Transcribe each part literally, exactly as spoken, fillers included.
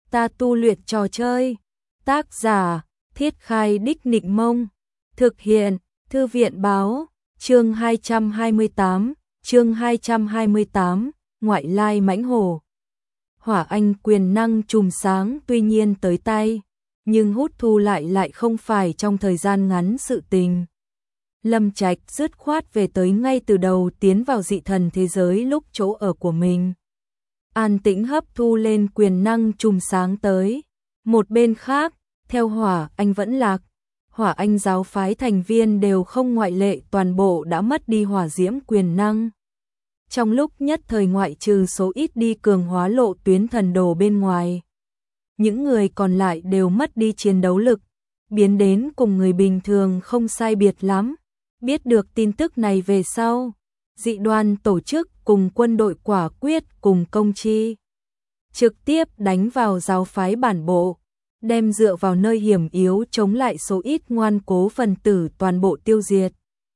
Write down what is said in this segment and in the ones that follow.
ta tu luyện trò chơi. Tác giả, Thiết Khai Đích Nịnh Mông. Thực hiện, Thư viện Báo. Chương hai trăm hai mươi tám, chương hai trăm hai mươi tám, ngoại lai mãnh hổ. Hỏa Anh quyền năng chùm sáng tuy nhiên tới tay, nhưng hút thu lại lại không phải trong thời gian ngắn sự tình. Lâm Trạch dứt khoát về tới ngay từ đầu tiến vào dị thần thế giới lúc chỗ ở của mình. An tĩnh hấp thu lên quyền năng chùm sáng tới. Một bên khác, theo Hỏa Anh vẫn lạc, Hỏa Anh giáo phái thành viên đều không ngoại lệ toàn bộ đã mất đi hỏa diễm quyền năng. Trong lúc nhất thời ngoại trừ số ít đi cường hóa lộ tuyến thần đồ bên ngoài, những người còn lại đều mất đi chiến đấu lực, biến đến cùng người bình thường không sai biệt lắm. Biết được tin tức này về sau, dị đoan tổ chức cùng quân đội quả quyết cùng công chi trực tiếp đánh vào giáo phái bản bộ, đem dựa vào nơi hiểm yếu chống lại số ít ngoan cố phần tử toàn bộ tiêu diệt.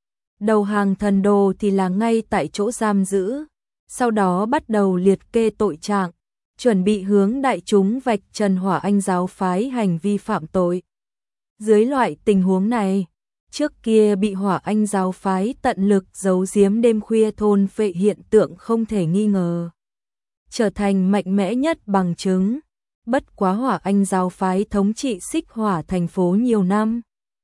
Đầu hàng thần đồ thì là ngay tại chỗ giam giữ, sau đó bắt đầu liệt kê tội trạng, chuẩn bị hướng đại chúng vạch trần Hỏa Anh giáo phái hành vi phạm tội. Dưới loại tình huống này, trước kia bị Hỏa Anh giáo phái tận lực giấu giếm đêm khuya thôn phệ hiện tượng không thể nghi ngờ trở thành mạnh mẽ nhất bằng chứng. Bất quá Hỏa Anh giáo phái thống trị Xích Hỏa thành phố nhiều năm,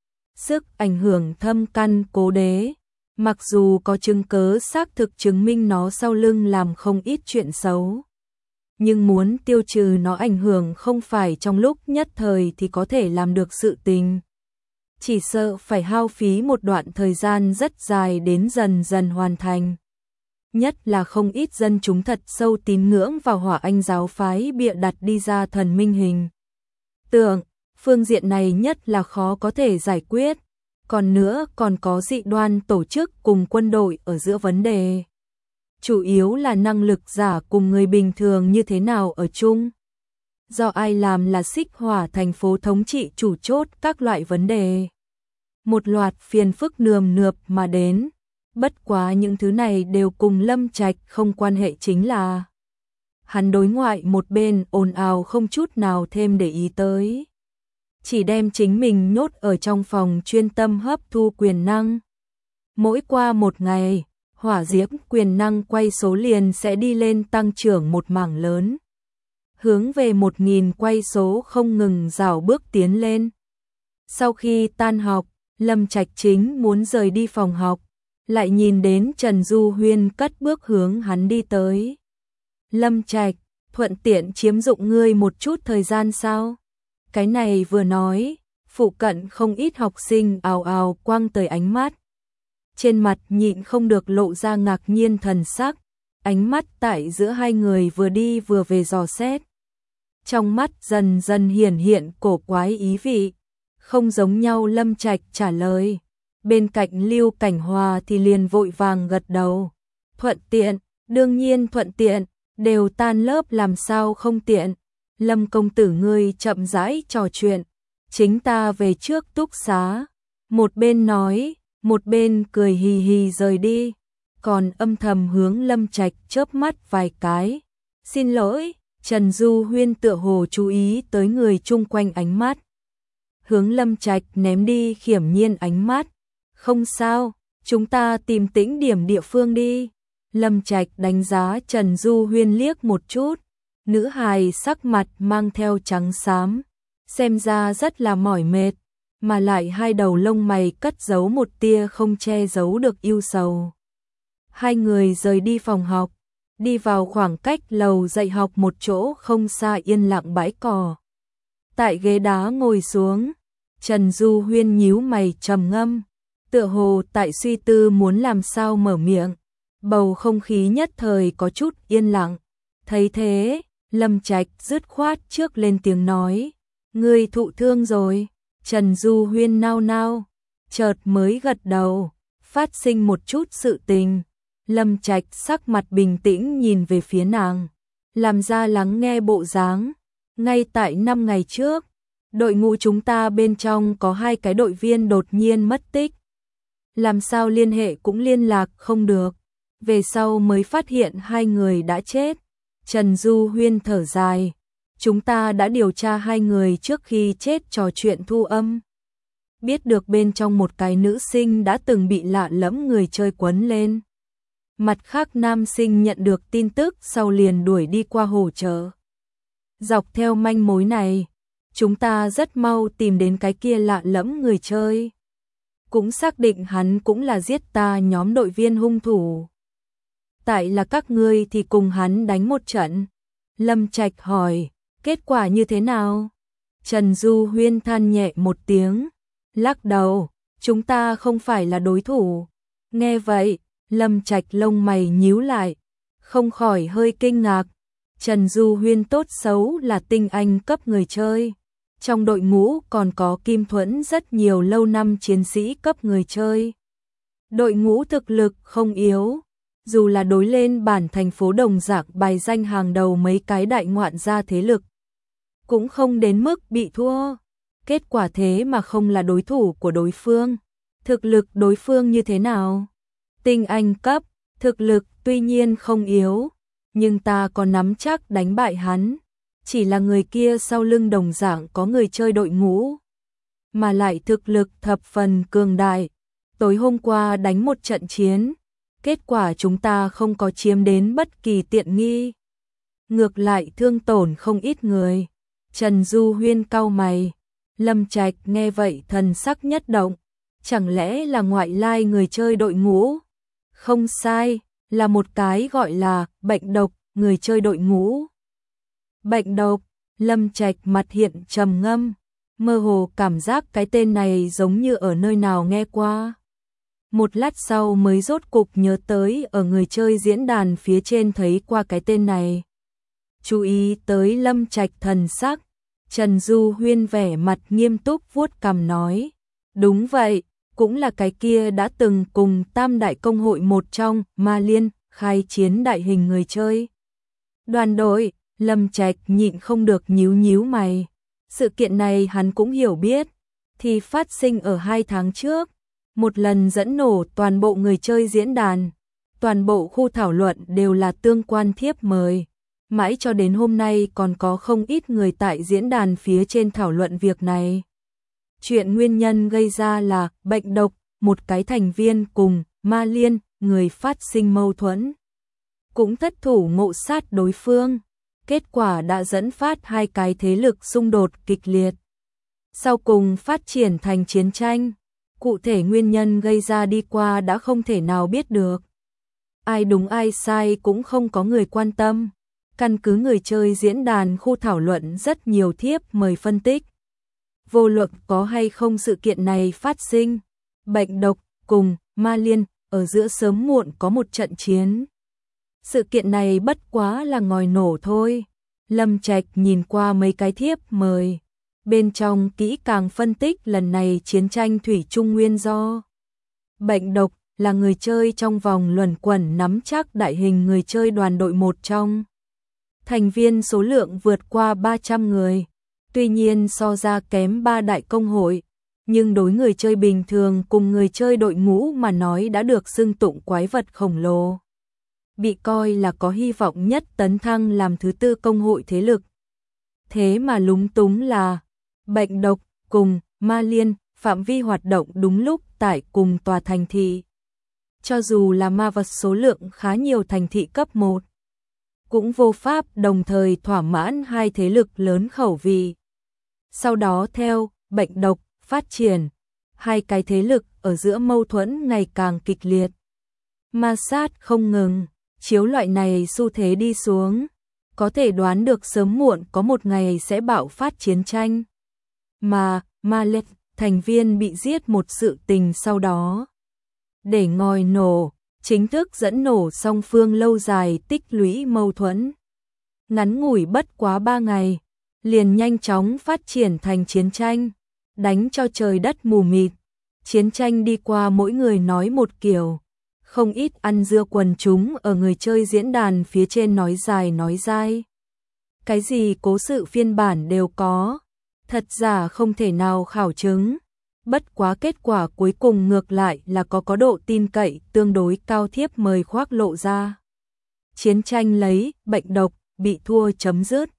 sức ảnh hưởng thâm căn cố đế, mặc dù có chứng cớ xác thực chứng minh nó sau lưng làm không ít chuyện xấu, nhưng muốn tiêu trừ nó ảnh hưởng không phải trong lúc nhất thời thì có thể làm được sự tình. Chỉ sợ phải hao phí một đoạn thời gian rất dài đến dần dần hoàn thành. Nhất là không ít dân chúng thật sâu tín ngưỡng vào Hỏa Anh giáo phái bịa đặt đi ra thần minh hình tượng, phương diện này nhất là khó có thể giải quyết. Còn nữa còn có dị đoan tổ chức cùng quân đội ở giữa vấn đề. Chủ yếu là năng lực giả cùng người bình thường như thế nào ở chung. Do ai làm là Xích Hỏa thành phố thống trị chủ chốt các loại vấn đề. Một loạt phiền phức nườm nượp mà đến. Bất quá những thứ này đều cùng Lâm Trạch không quan hệ, chính là hắn đối ngoại một bên ồn ào không chút nào thêm để ý tới. Chỉ đem chính mình nhốt ở trong phòng chuyên tâm hấp thu quyền năng. Mỗi qua một ngày, hỏa diễm quyền năng quay số liền sẽ đi lên tăng trưởng một mảng lớn. Hướng về một nghìn quay số không ngừng rảo bước tiến lên. Sau khi tan học, Lâm Trạch chính muốn rời đi phòng học, lại nhìn đến Trần Du Huyên cất bước hướng hắn đi tới. Lâm Trạch, thuận tiện chiếm dụng ngươi một chút thời gian sao? Cái này vừa nói, phụ cận không ít học sinh ào ào quăng tới ánh mắt. Trên mặt nhịn không được lộ ra ngạc nhiên thần sắc, ánh mắt tại giữa hai người vừa đi vừa về dò xét. Trong mắt dần dần hiển hiện cổ quái ý vị, không giống nhau. Lâm Trạch trả lời. Bên cạnh Lưu Cảnh Hòa thì liền vội vàng gật đầu. Thuận tiện, đương nhiên thuận tiện, đều tan lớp làm sao không tiện. Lâm công tử ngươi chậm rãi trò chuyện, chính ta về trước túc xá. Một bên nói, một bên cười hì hì rời đi, còn âm thầm hướng Lâm Trạch chớp mắt vài cái. Xin lỗi, Trần Du Huyên tựa hồ chú ý tới người chung quanh ánh mắt. Hướng Lâm Trạch ném đi khiểm nhiên ánh mắt. Không sao, chúng ta tìm tĩnh điểm địa phương đi. Lâm Trạch đánh giá Trần Du Huyên liếc một chút. Nữ hài sắc mặt mang theo trắng xám, xem ra rất là mỏi mệt, mà lại hai đầu lông mày cất giấu một tia không che giấu được ưu sầu. Hai người rời đi phòng học, đi vào khoảng cách lầu dạy học một chỗ không xa yên lặng bãi cỏ. Tại ghế đá ngồi xuống, Trần Du Huyên nhíu mày trầm ngâm, tựa hồ tại suy tư muốn làm sao mở miệng. Bầu không khí nhất thời có chút yên lặng. Thấy thế, Lâm Trạch dứt khoát trước lên tiếng nói, ngươi thụ thương rồi. Trần Du Huyên nao nao, chợt mới gật đầu, phát sinh một chút sự tình. Lâm Trạch sắc mặt bình tĩnh nhìn về phía nàng, làm ra lắng nghe bộ dáng. Ngay tại năm ngày trước, đội ngũ chúng ta bên trong có hai cái đội viên đột nhiên mất tích. Làm sao liên hệ cũng liên lạc không được, về sau mới phát hiện hai người đã chết. Trần Du Huyên thở dài, chúng ta đã điều tra hai người trước khi chết trò chuyện thu âm. Biết được bên trong một cái nữ sinh đã từng bị lạ lẫm người chơi quấn lên. Mặt khác nam sinh nhận được tin tức sau liền đuổi đi qua hỗ trợ. Dọc theo manh mối này, chúng ta rất mau tìm đến cái kia lạ lẫm người chơi. Cũng xác định hắn cũng là giết ta nhóm đội viên hung thủ. Tại là các ngươi thì cùng hắn đánh một trận. Lâm Trạch hỏi, kết quả như thế nào? Trần Du Huyên than nhẹ một tiếng, lắc đầu, chúng ta không phải là đối thủ. Nghe vậy, Lâm Trạch lông mày nhíu lại, không khỏi hơi kinh ngạc. Trần Du Huyên tốt xấu là tinh anh cấp người chơi. Trong đội ngũ còn có Kim Thuẫn rất nhiều lâu năm chiến sĩ cấp người chơi. Đội ngũ thực lực không yếu, dù là đối lên bản thành phố đồng dạng bài danh hàng đầu mấy cái đại ngoạn gia thế lực, cũng không đến mức bị thua. Kết quả thế mà không là đối thủ của đối phương. Thực lực đối phương như thế nào? Tinh anh cấp, thực lực tuy nhiên không yếu, nhưng ta có nắm chắc đánh bại hắn. Chỉ là người kia sau lưng đồng dạng có người chơi đội ngũ, mà lại thực lực thập phần cường đại. Tối hôm qua đánh một trận chiến, kết quả chúng ta không có chiếm đến bất kỳ tiện nghi. Ngược lại thương tổn không ít người. Trần Du Huyên cau mày. Lâm Trạch nghe vậy thần sắc nhất động. Chẳng lẽ là ngoại lai người chơi đội ngũ? Không sai, là một cái gọi là bệnh độc người chơi đội ngũ. Bệnh độc, Lâm Trạch mặt hiện trầm ngâm, mơ hồ cảm giác cái tên này giống như ở nơi nào nghe qua. Một lát sau mới rốt cục nhớ tới ở người chơi diễn đàn phía trên thấy qua cái tên này. Chú ý tới Lâm Trạch thần sắc, Trần Du Huyên vẻ mặt nghiêm túc vuốt cằm nói, đúng vậy, cũng là cái kia đã từng cùng Tam Đại Công hội một trong Ma Liên khai chiến đại hình người chơi. Đoàn đội, Lâm Trạch nhịn không được nhíu nhíu mày. Sự kiện này hắn cũng hiểu biết, thì phát sinh ở hai tháng trước, một lần dẫn nổ toàn bộ người chơi diễn đàn, toàn bộ khu thảo luận đều là tương quan thiếp mời. Mãi cho đến hôm nay còn có không ít người tại diễn đàn phía trên thảo luận việc này. Chuyện nguyên nhân gây ra là bệnh độc, một cái thành viên cùng Ma Liên, người phát sinh mâu thuẫn. Cũng thất thủ ngộ sát đối phương. Kết quả đã dẫn phát hai cái thế lực xung đột kịch liệt. Sau cùng phát triển thành chiến tranh. Cụ thể nguyên nhân gây ra đi qua đã không thể nào biết được. Ai đúng ai sai cũng không có người quan tâm. Căn cứ người chơi diễn đàn khu thảo luận rất nhiều thiếp mời phân tích. Vô luận có hay không sự kiện này phát sinh, bệnh độc cùng Ma Liên ở giữa sớm muộn có một trận chiến. Sự kiện này bất quá là ngòi nổ thôi. Lâm Trạch nhìn qua mấy cái thiếp mời, bên trong kỹ càng phân tích lần này chiến tranh thủy chung nguyên do. Bệnh độc là người chơi trong vòng luẩn quẩn nắm chắc đại hình người chơi đoàn đội một trong. Thành viên số lượng vượt qua ba trăm người, tuy nhiên so ra kém ba đại công hội, nhưng đối người chơi bình thường cùng người chơi đội ngũ mà nói đã được xưng tụng quái vật khổng lồ. Bị coi là có hy vọng nhất tấn thăng làm thứ tư công hội thế lực. Thế mà lúng túng là bệnh độc cùng Ma Liên phạm vi hoạt động đúng lúc tại cùng tòa thành thị. Cho dù là ma vật số lượng khá nhiều thành thị cấp một, cũng vô pháp đồng thời thỏa mãn hai thế lực lớn khẩu vị. Sau đó theo bệnh độc phát triển, hai cái thế lực ở giữa mâu thuẫn ngày càng kịch liệt. Ma sát không ngừng, chiếu loại này xu thế đi xuống, có thể đoán được sớm muộn có một ngày sẽ bạo phát chiến tranh. Mà Ma Liên thành viên bị giết một sự tình sau đó. Để ngòi nổ, chính thức dẫn nổ song phương lâu dài tích lũy mâu thuẫn. Ngắn ngủi bất quá ba ngày, liền nhanh chóng phát triển thành chiến tranh, đánh cho trời đất mù mịt. Chiến tranh đi qua mỗi người nói một kiểu, không ít ăn dưa quần chúng ở người chơi diễn đàn phía trên nói dài nói dai. Cái gì cố sự phiên bản đều có, thật giả không thể nào khảo chứng. Bất quá kết quả cuối cùng ngược lại là có có độ tin cậy tương đối cao thiếp mời khoác lộ ra. Chiến tranh lấy bệnh độc bị thua chấm dứt.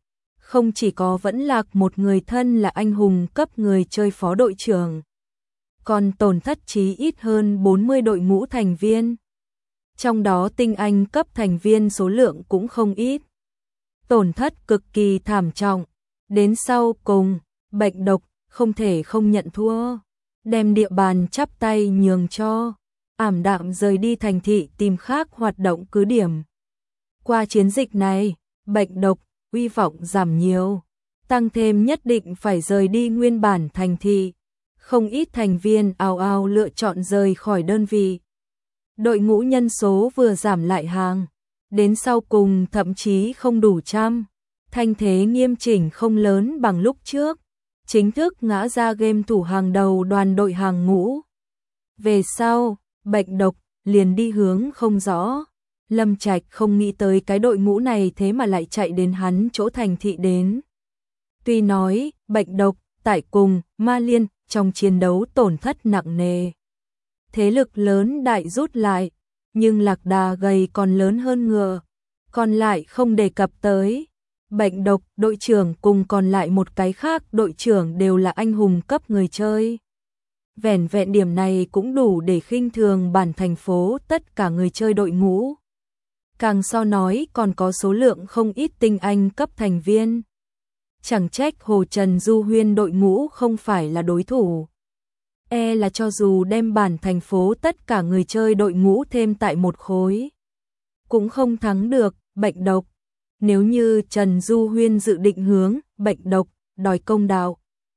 không chỉ có Vẫn Lạc một người thân là anh hùng cấp người chơi phó đội trưởng, còn tổn thất chí ít hơn bốn mươi đội ngũ thành viên. Trong đó tinh anh cấp thành viên số lượng cũng không ít. Tổn thất cực kỳ thảm trọng. Đến sau cùng, Bệnh Độc không thể không nhận thua, đem địa bàn chắp tay nhường cho, ảm đạm rời đi thành thị tìm khác hoạt động cứ điểm. Qua chiến dịch này, Bệnh Độc uy vọng giảm nhiều, tăng thêm nhất định phải rời đi nguyên bản thành thị. Không ít thành viên ào ào lựa chọn rời khỏi đơn vị. Đội ngũ nhân số vừa giảm lại hàng, đến sau cùng thậm chí không đủ trăm. Thanh thế nghiêm chỉnh không lớn bằng lúc trước, chính thức ngã ra game thủ hàng đầu đoàn đội hàng ngũ. Về sau, Bệnh Độc liền đi hướng không rõ. Lâm Trạch không nghĩ tới cái đội ngũ này thế mà lại chạy đến hắn chỗ thành thị đến. Tuy nói, Bệnh Độc tại cùng Ma Liên trong chiến đấu tổn thất nặng nề, thế lực lớn đại rút lại, nhưng lạc đà gầy còn lớn hơn ngựa, còn lại không đề cập tới. Bệnh Độc đội trưởng cùng còn lại một cái khác đội trưởng đều là anh hùng cấp người chơi. Vẻn vẹn điểm này cũng đủ để khinh thường bản thành phố tất cả người chơi đội ngũ. Càng so nói còn có số lượng không ít tinh anh cấp thành viên. Chẳng trách Hồ Trần Du Huyên đội ngũ không phải là đối thủ. E là cho dù đem bản thành phố tất cả người chơi đội ngũ thêm tại một khối, cũng không thắng được Bệnh Độc. Nếu như Trần Du Huyên dự định hướng Bệnh Độc đòi công đạo,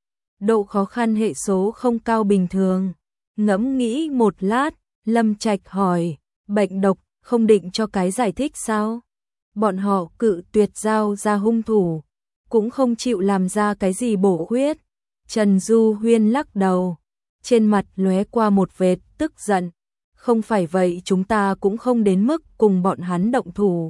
độ khó khăn hệ số không cao bình thường. Ngẫm nghĩ một lát, Lâm Trạch hỏi, Bệnh Độc không định cho cái giải thích sao? Bọn họ cự tuyệt giao ra hung thủ, cũng không chịu làm ra cái gì bổ khuyết. Trần Du Huyên lắc đầu, trên mặt lóe qua một vệt tức giận. Không phải vậy chúng ta cũng không đến mức cùng bọn hắn động thủ.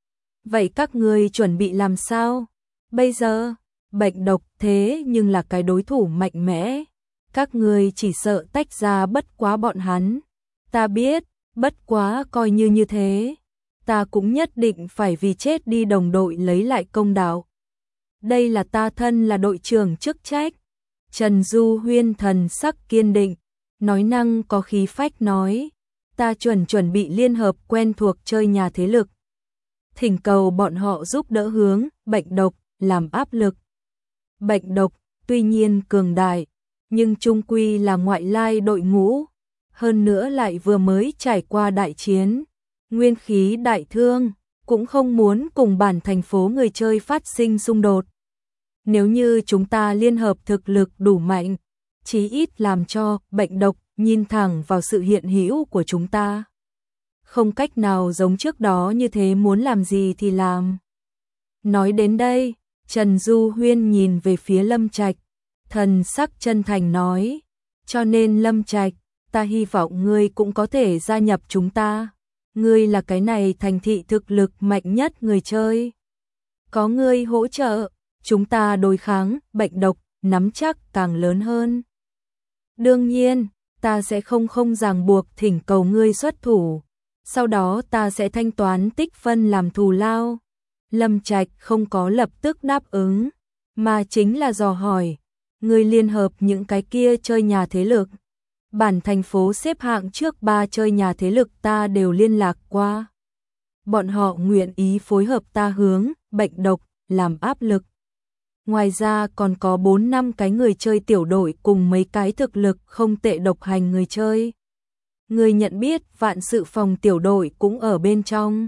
Vậy các ngươi chuẩn bị làm sao? Bây giờ, Bệnh Độc thế nhưng là cái đối thủ mạnh mẽ. Các ngươi chỉ sợ tách ra bất quá bọn hắn. Ta biết, bất quá coi như như thế. Ta cũng nhất định phải vì chết đi đồng đội lấy lại công đạo. Đây là ta thân là đội trưởng chức trách. Trần Du Huyên thần sắc kiên định, nói năng có khí phách nói. Ta chuẩn chuẩn bị liên hợp quen thuộc chơi nhà thế lực. Thỉnh cầu bọn họ giúp đỡ hướng Bệnh Độc làm áp lực. Bệnh Độc tuy nhiên cường đại, nhưng chung quy là ngoại lai đội ngũ, hơn nữa lại vừa mới trải qua đại chiến, nguyên khí đại thương, cũng không muốn cùng bản thành phố người chơi phát sinh xung đột. Nếu như chúng ta liên hợp thực lực đủ mạnh, chí ít làm cho Bệnh Độc nhìn thẳng vào sự hiện hữu của chúng ta. Không cách nào giống trước đó như thế muốn làm gì thì làm. Nói đến đây, Trần Du Huyên nhìn về phía Lâm Trạch, thần sắc chân thành nói, cho nên Lâm Trạch, ta hy vọng ngươi cũng có thể gia nhập chúng ta. Ngươi là cái này thành thị thực lực mạnh nhất người chơi. Có ngươi hỗ trợ, chúng ta đối kháng Bệnh Độc nắm chắc càng lớn hơn. Đương nhiên, ta sẽ không không ràng buộc thỉnh cầu ngươi xuất thủ. Sau đó ta sẽ thanh toán tích phân làm thù lao. Lâm Trạch không có lập tức đáp ứng, mà chính là dò hỏi, người liên hợp những cái kia chơi nhà thế lực. Bản thành phố xếp hạng trước ba chơi nhà thế lực ta đều liên lạc qua. Bọn họ nguyện ý phối hợp ta hướng Bệnh Độc làm áp lực. Ngoài ra còn có bốn năm cái người chơi tiểu đội cùng mấy cái thực lực không tệ độc hành người chơi. Người nhận biết vạn sự phòng tiểu đội cũng ở bên trong.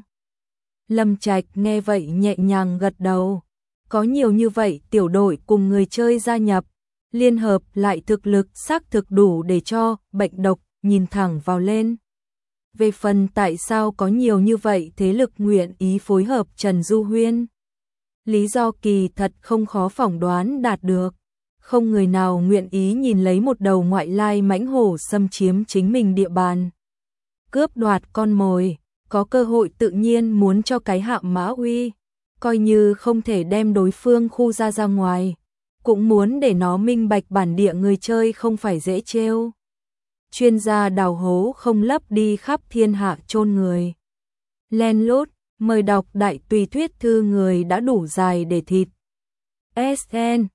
Lâm Trạch nghe vậy nhẹ nhàng gật đầu. Có nhiều như vậy tiểu đội cùng người chơi gia nhập, liên hợp lại thực lực xác thực đủ để cho Bệnh Độc nhìn thẳng vào lên. Về phần tại sao có nhiều như vậy thế lực nguyện ý phối hợp Trần Du Huyên, lý do kỳ thật không khó phỏng đoán đạt được. Không người nào nguyện ý nhìn lấy một đầu ngoại lai mãnh hổ xâm chiếm chính mình địa bàn, cướp đoạt con mồi, có cơ hội tự nhiên muốn cho cái hạ mã uy, coi như không thể đem đối phương khu ra ra ngoài, cũng muốn để nó minh bạch bản địa người chơi không phải dễ trêu. Chuyên gia đào hố không lấp đi khắp thiên hạ chôn người. Len lút, mời đọc đại tùy thuyết thư người đã đủ dài để thịt. S N